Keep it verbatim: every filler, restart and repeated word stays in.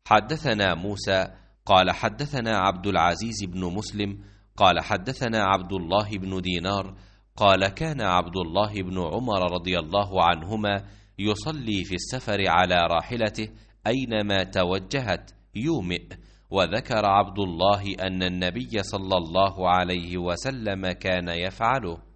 حدثنا موسى قال حدثنا عبد العزيز بن مسلم قال حدثنا عبد الله بن دينار قال كان عبد الله بن عمر رضي الله عنهما يصلي في السفر على راحلته أينما توجهت يومئ. وذكر عبد الله أن النبي صلى الله عليه وسلم كان يفعله.